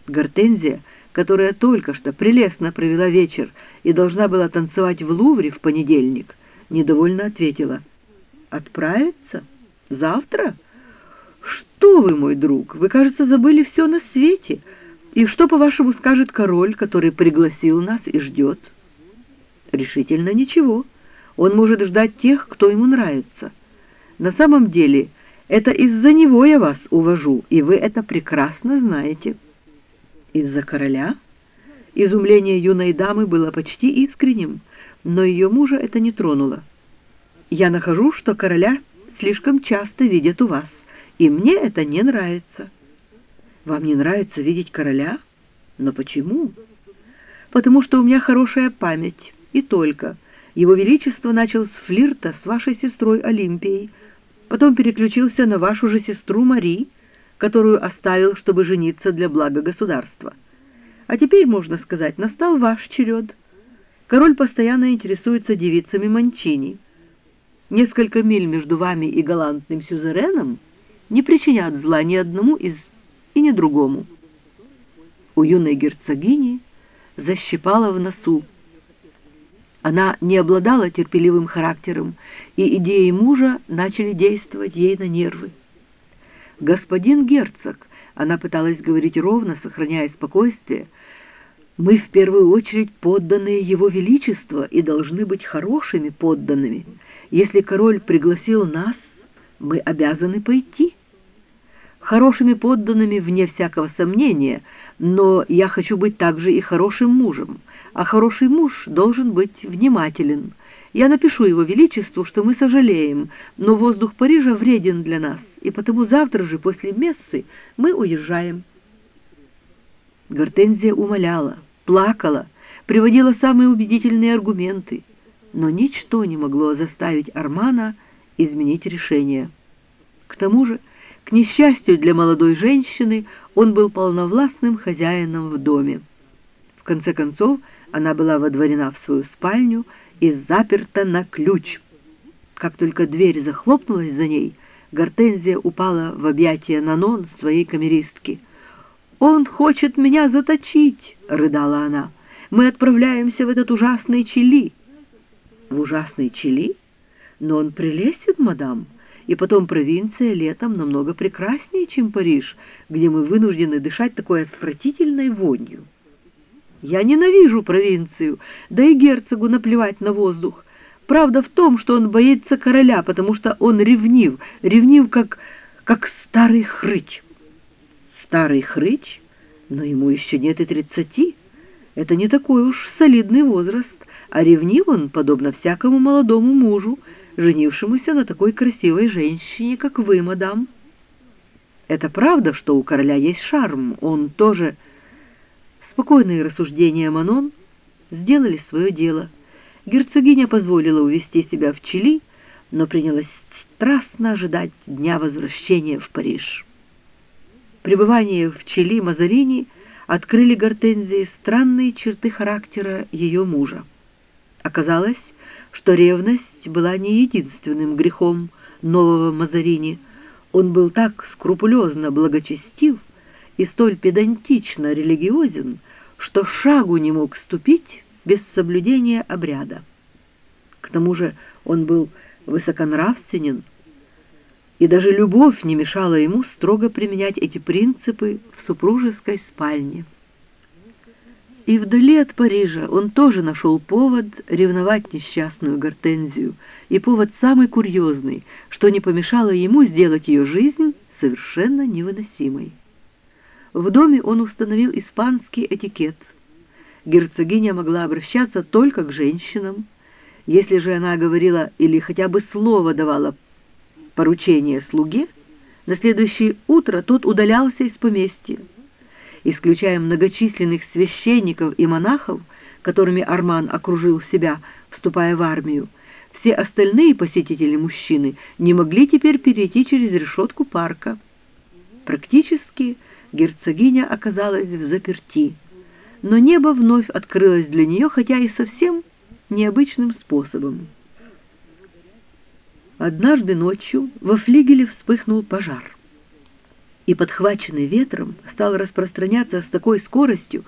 Гортензия, которая только что прелестно провела вечер и должна была танцевать в Лувре в понедельник, недовольно ответила: «Отправиться? Завтра? Что вы, мой друг, вы, кажется, забыли все на свете. И что, по-вашему, скажет король, который пригласил нас и ждет?» «Решительно ничего. Он может ждать тех, кто ему нравится. На самом деле, это из-за него я вас увожу, и вы это прекрасно знаете». «Из-за короля?» Изумление юной дамы было почти искренним, но ее мужа это не тронуло. «Я нахожу, что короля слишком часто видят у вас, и мне это не нравится». «Вам не нравится видеть короля? Но почему?» «Потому что у меня хорошая память, и только. Его Величество начал с флирта с вашей сестрой Олимпией, потом переключился на вашу же сестру Мари, которую оставил, чтобы жениться для блага государства. А теперь, можно сказать, настал ваш черед. Король постоянно интересуется девицами Манчини. Несколько миль между вами и галантным сюзереном не причинят зла ни одному и ни другому». У юной герцогини защипало в носу. Она не обладала терпеливым характером, и идеи мужа начали действовать ей на нервы. «Господин герцог», — она пыталась говорить ровно, сохраняя спокойствие, «мы в первую очередь подданные Его Величества и должны быть хорошими подданными. Если король пригласил нас, мы обязаны пойти. Хорошими подданными вне всякого сомнения, но я хочу быть также и хорошим мужем, а хороший муж должен быть внимателен. Я напишу Его Величеству, что мы сожалеем, но воздух Парижа вреден для нас, и потому завтра же после мессы мы уезжаем». Гортензия умоляла, плакала, приводила самые убедительные аргументы, но ничто не могло заставить Армана изменить решение. К тому же, к несчастью для молодой женщины, он был полновластным хозяином в доме. В конце концов, она была водворена в свою спальню и заперта на ключ. Как только дверь захлопнулась за ней, Гортензия упала в объятия Нанон, своей камеристки. «Он хочет меня заточить!» — рыдала она. «Мы отправляемся в этот ужасный Чили». «В ужасный Чили? Но он прелестен, мадам. И потом провинция летом намного прекраснее, чем Париж, где мы вынуждены дышать такой отвратительной вонью». «Я ненавижу провинцию, да и герцогу наплевать на воздух. Правда в том, что он боится короля, потому что он ревнив как старый хрыч». «Старый хрыч? Но ему еще нет и 30. Это не такой уж солидный возраст, а ревнив он, подобно всякому молодому мужу, женившемуся на такой красивой женщине, как вы, мадам». «Это правда, что у короля есть шарм, он тоже...» Спокойные рассуждения Манон сделали свое дело. Герцогиня позволила увести себя в Чили, но принялась страстно ожидать дня возвращения в Париж. Пребывание в Чили Мазарини открыли Гортензии странные черты характера ее мужа. Оказалось, что ревность была не единственным грехом нового Мазарини. Он был так скрупулезно благочестив и столь педантично религиозен, что шагу не мог ступить без соблюдения обряда. К тому же он был высоконравственен, и даже любовь не мешала ему строго применять эти принципы в супружеской спальне. И вдали от Парижа он тоже нашел повод ревновать несчастную Гортензию, и повод самый курьезный, что не помешало ему сделать ее жизнь совершенно невыносимой. В доме он установил испанский этикет. Герцогиня могла обращаться только к женщинам. Если же она говорила или хотя бы слово давала поручение слуге, на следующее утро тот удалялся из поместья. Исключая многочисленных священников и монахов, которыми Арман окружил себя, вступая в армию, все остальные посетители-мужчины не могли теперь перейти через решетку парка. Практически герцогиня оказалась взаперти, но небо вновь открылось для нее, хотя и совсем необычным способом. Однажды ночью во флигеле вспыхнул пожар. и, подхваченный ветром, стал распространяться с такой скоростью,